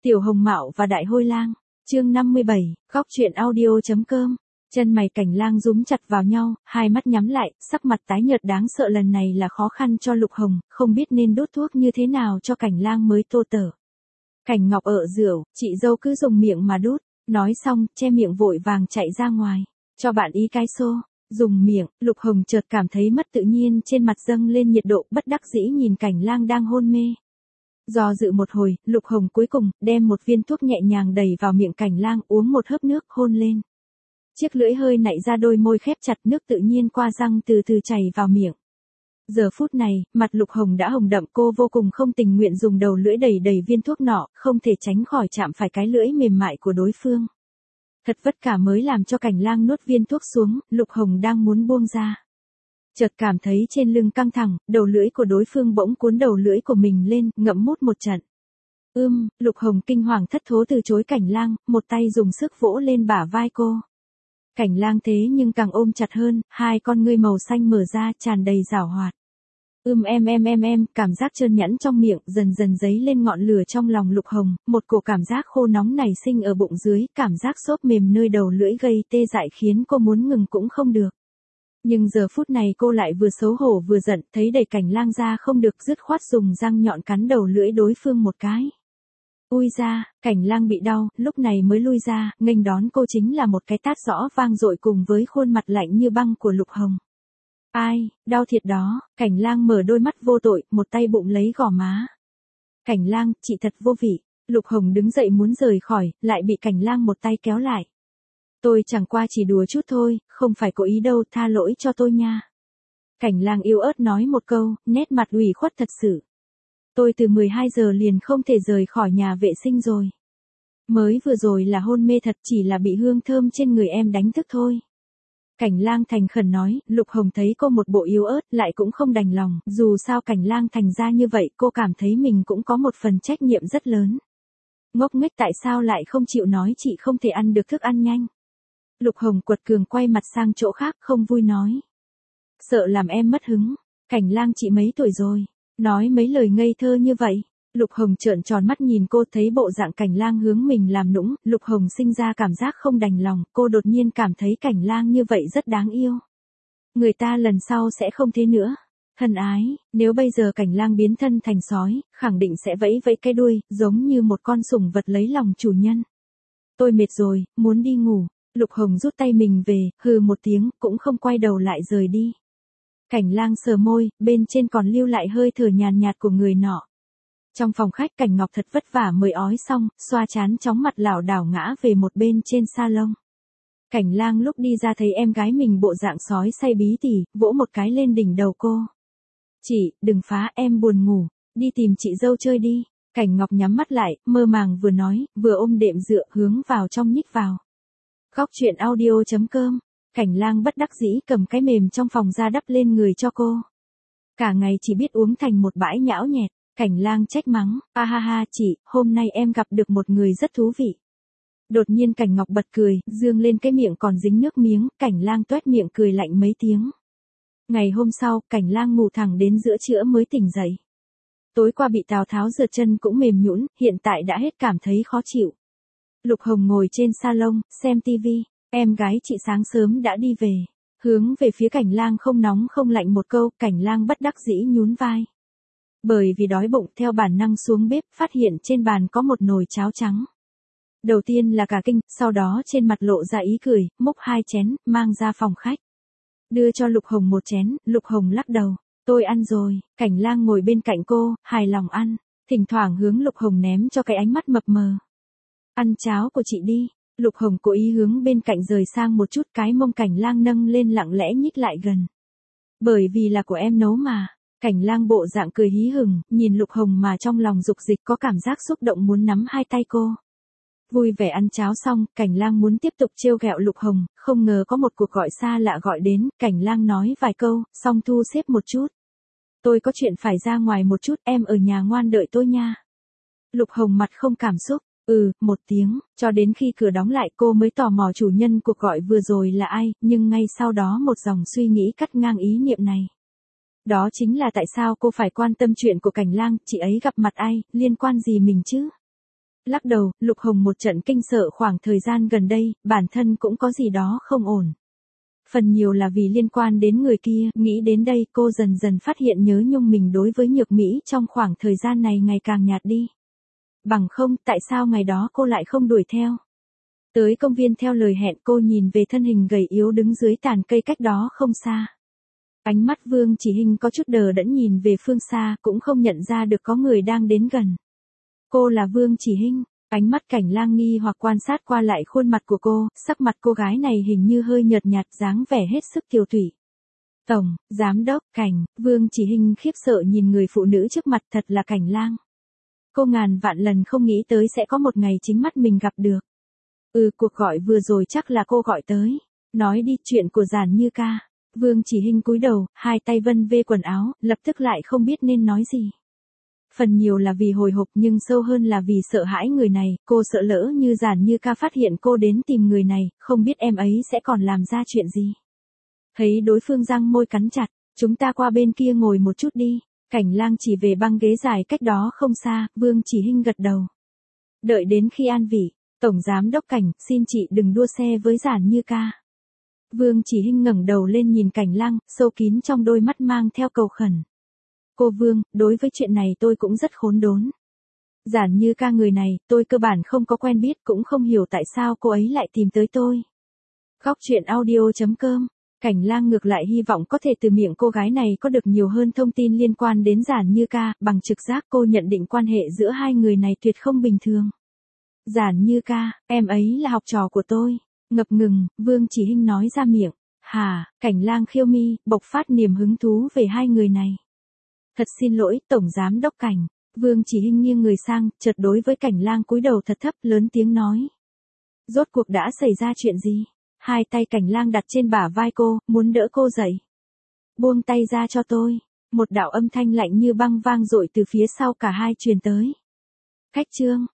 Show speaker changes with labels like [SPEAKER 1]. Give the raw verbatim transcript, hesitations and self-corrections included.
[SPEAKER 1] Tiểu Hồng Mạo và Đại Hôi Lang, chương năm mươi bảy, góc truyện audio.com. Chân mày Cảnh Lang rúm chặt vào nhau, hai mắt nhắm lại, sắc mặt tái nhợt đáng sợ. Lần này là khó khăn cho Lục Hồng, không biết nên đốt thuốc như thế nào cho Cảnh Lang mới tô tở. Cảnh Ngọc ở rượu, chị dâu cứ dùng miệng mà đút, nói xong, che miệng vội vàng chạy ra ngoài, cho bạn ý cái xô. Dùng miệng, Lục Hồng chợt cảm thấy mất tự nhiên, trên mặt dâng lên nhiệt độ, bất đắc dĩ nhìn Cảnh Lang đang hôn mê. Do dự một hồi, Lục Hồng cuối cùng đem một viên thuốc nhẹ nhàng đẩy vào miệng Cảnh Lang, uống một hớp nước, hôn lên. Chiếc lưỡi hơi nạy ra, đôi môi khép chặt, nước tự nhiên qua răng từ từ chảy vào miệng. Giờ phút này, mặt Lục Hồng đã hồng đậm, cô vô cùng không tình nguyện dùng đầu lưỡi đẩy đẩy viên thuốc nọ, không thể tránh khỏi chạm phải cái lưỡi mềm mại của đối phương. Thật vất vả mới làm cho Cảnh Lang nuốt viên thuốc xuống, Lục Hồng đang muốn buông ra. Chợt cảm thấy trên lưng căng thẳng, đầu lưỡi của đối phương bỗng cuốn đầu lưỡi của mình lên, ngậm mút một trận. Ưm, Lục Hồng kinh hoàng thất thố từ chối Cảnh Lang, một tay dùng sức vỗ lên bả vai cô. Cảnh Lang thế nhưng càng ôm chặt hơn, hai con ngươi màu xanh mở ra, tràn đầy giảo hoạt. Ưm em em em em, cảm giác trơn nhẵn trong miệng, dần dần dấy lên ngọn lửa trong lòng Lục Hồng, một cổ cảm giác khô nóng nảy sinh ở bụng dưới, cảm giác xốp mềm nơi đầu lưỡi gây tê dại khiến cô muốn ngừng cũng không được. Nhưng giờ phút này cô lại vừa xấu hổ vừa giận, thấy đẩy Cảnh Lang ra không được, dứt khoát dùng răng nhọn cắn đầu lưỡi đối phương một cái. Ui ra, Cảnh Lang bị đau, lúc này mới lui ra, nghênh đón cô chính là một cái tát rõ vang dội cùng với khuôn mặt lạnh như băng của Lục Hồng. Ai, đau thiệt đó, Cảnh Lang mở đôi mắt vô tội, một tay bụng lấy gò má. Cảnh Lang, chị thật vô vị. Lục Hồng đứng dậy muốn rời khỏi, lại bị Cảnh Lang một tay kéo lại. Tôi chẳng qua chỉ đùa chút thôi, không phải cố ý đâu, tha lỗi cho tôi nha. Cảnh Lang yếu ớt nói một câu, nét mặt ủy khuất thật sự. Tôi từ mười hai giờ liền không thể rời khỏi nhà vệ sinh rồi. Mới vừa rồi là hôn mê thật, chỉ là bị hương thơm trên người em đánh thức thôi. Cảnh Lang thành khẩn nói. Lục Hồng thấy cô một bộ yếu ớt, lại cũng không đành lòng, dù sao Cảnh Lang thành ra như vậy, cô cảm thấy mình cũng có một phần trách nhiệm rất lớn. Ngốc nghếch, tại sao lại không chịu nói chị không thể ăn được thức ăn nhanh? Lục Hồng quật cường quay mặt sang chỗ khác, không vui nói. Sợ làm em mất hứng. Cảnh Lang, chị mấy tuổi rồi? Nói mấy lời ngây thơ như vậy. Lục Hồng trợn tròn mắt nhìn cô, thấy bộ dạng Cảnh Lang hướng mình làm nũng, Lục Hồng sinh ra cảm giác không đành lòng, cô đột nhiên cảm thấy Cảnh Lang như vậy rất đáng yêu. Người ta lần sau sẽ không thế nữa. Thân ái, nếu bây giờ Cảnh Lang biến thân thành sói, khẳng định sẽ vẫy vẫy cái đuôi, giống như một con sủng vật lấy lòng chủ nhân. Tôi mệt rồi, muốn đi ngủ. Lục Hồng rút tay mình về, hừ một tiếng, cũng không quay đầu lại rời đi. Cảnh Lang sờ môi, bên trên còn lưu lại hơi thở nhàn nhạt của người nọ. Trong phòng khách, Cảnh Ngọc thật vất vả mới ói xong, xoa trán chóng mặt lảo đảo ngã về một bên trên salon. Cảnh Lang lúc đi ra thấy em gái mình bộ dạng sói say bí tỉ, vỗ một cái lên đỉnh đầu cô. Chị, đừng phá, em buồn ngủ, đi tìm chị dâu chơi đi. Cảnh Ngọc nhắm mắt lại, mơ màng vừa nói, vừa ôm đệm dựa hướng vào trong nhích vào. Góc truyện audio.com. Cảnh Lang bất đắc dĩ cầm cái mềm trong phòng ra đắp lên người cho cô. Cả ngày chỉ biết uống thành một bãi nhão nhẹt. Cảnh Lang trách mắng, a ha ha chị, hôm nay em gặp được một người rất thú vị. Đột nhiên Cảnh Ngọc bật cười, dương lên cái miệng còn dính nước miếng, Cảnh Lang toét miệng cười lạnh mấy tiếng. Ngày hôm sau, Cảnh Lang ngủ thẳng đến giữa trưa mới tỉnh dậy. Tối qua bị Tào Tháo rượt chân cũng mềm nhũn, hiện tại đã hết cảm thấy khó chịu. Lục Hồng ngồi trên salon, xem tivi, em gái chị sáng sớm đã đi về. Hướng về phía Cảnh Lang không nóng không lạnh một câu, Cảnh Lang bất đắc dĩ nhún vai. Bởi vì đói bụng, theo bản năng xuống bếp, phát hiện trên bàn có một nồi cháo trắng. Đầu tiên là cả kinh, sau đó trên mặt lộ ra ý cười, múc hai chén, mang ra phòng khách. Đưa cho Lục Hồng một chén, Lục Hồng lắc đầu. Tôi ăn rồi. Cảnh Lang ngồi bên cạnh cô, hài lòng ăn, thỉnh thoảng hướng Lục Hồng ném cho cái ánh mắt mập mờ. Ăn cháo của chị đi. Lục Hồng cố ý hướng bên cạnh rời sang một chút, cái mông Cảnh Lang nâng lên lặng lẽ nhích lại gần. Bởi vì là của em nấu mà. Cảnh Lang bộ dạng cười hí hửng, nhìn Lục Hồng mà trong lòng dục dịch, có cảm giác xúc động muốn nắm hai tay cô. Vui vẻ ăn cháo xong, Cảnh Lang muốn tiếp tục trêu ghẹo Lục Hồng, không ngờ có một cuộc gọi xa lạ gọi đến, Cảnh Lang nói vài câu, xong thu xếp một chút. Tôi có chuyện phải ra ngoài một chút, em ở nhà ngoan đợi tôi nha. Lục Hồng mặt không cảm xúc, ừ, một tiếng, cho đến khi cửa đóng lại cô mới tò mò chủ nhân cuộc gọi vừa rồi là ai, nhưng ngay sau đó một dòng suy nghĩ cắt ngang ý niệm này. Đó chính là tại sao cô phải quan tâm chuyện của Cảnh Lang, chị ấy gặp mặt ai, liên quan gì mình chứ? Lắc đầu, Lục Hồng một trận kinh sợ khoảng thời gian gần đây, bản thân cũng có gì đó không ổn. Phần nhiều là vì liên quan đến người kia, nghĩ đến đây cô dần dần phát hiện nhớ nhung mình đối với Nhược Mỹ trong khoảng thời gian này ngày càng nhạt đi. Bằng không, tại sao ngày đó cô lại không đuổi theo? Tới công viên theo lời hẹn cô nhìn về thân hình gầy yếu đứng dưới tàn cây cách đó không xa. Ánh mắt Vương Chỉ Hinh có chút đờ đẫn nhìn về phương xa cũng không nhận ra được có người đang đến gần. Cô là Vương Chỉ Hinh, ánh mắt Cảnh Lang nghi hoặc quan sát qua lại khuôn mặt của cô, sắc mặt cô gái này hình như hơi nhợt nhạt dáng vẻ hết sức kiều thủy. Tổng, Giám đốc, Cảnh, Vương Chỉ Hinh khiếp sợ nhìn người phụ nữ trước mặt thật là Cảnh Lang. Cô ngàn vạn lần không nghĩ tới sẽ có một ngày chính mắt mình gặp được. Ừ, cuộc gọi vừa rồi chắc là cô gọi tới. Nói đi chuyện của Giản Như Ca. Vương Chỉ Hinh cúi đầu, hai tay vân vê quần áo, lập tức lại không biết nên nói gì. Phần nhiều là vì hồi hộp nhưng sâu hơn là vì sợ hãi người này, cô sợ lỡ như Giản Như Ca phát hiện cô đến tìm người này, không biết em ấy sẽ còn làm ra chuyện gì. Thấy đối phương răng môi cắn chặt, chúng ta qua bên kia ngồi một chút đi. Cảnh Lang chỉ về băng ghế dài cách đó không xa, Vương Chỉ Hinh gật đầu. Đợi đến khi an vị, Tổng Giám đốc Cảnh, xin chị đừng đua xe với Giản Như Ca. Vương Chỉ Hinh ngẩng đầu lên nhìn Cảnh Lang, sâu kín trong đôi mắt mang theo cầu khẩn. Cô Vương, đối với chuyện này tôi cũng rất khốn đốn. Giản Như Ca người này, tôi cơ bản không có quen biết cũng không hiểu tại sao cô ấy lại tìm tới tôi. Góc truyện audio chấm com. Cảnh Lang ngược lại hy vọng có thể từ miệng cô gái này có được nhiều hơn thông tin liên quan đến Giản Như Ca, bằng trực giác cô nhận định quan hệ giữa hai người này tuyệt không bình thường. Giản Như Ca, em ấy là học trò của tôi. Ngập ngừng, Vương Chỉ Hinh nói ra miệng. Hà, Cảnh Lang khiêu mi, bộc phát niềm hứng thú về hai người này. Thật xin lỗi, Tổng Giám đốc Cảnh. Vương Chỉ Hinh nghiêng người sang, chợt đối với Cảnh Lang cúi đầu thật thấp lớn tiếng nói. Rốt cuộc đã xảy ra chuyện gì? Hai tay Cảnh Lang đặt trên bả vai cô, muốn đỡ cô dậy. Buông tay ra cho tôi. Một đạo âm thanh lạnh như băng vang dội từ phía sau cả hai truyền tới. Khách trương,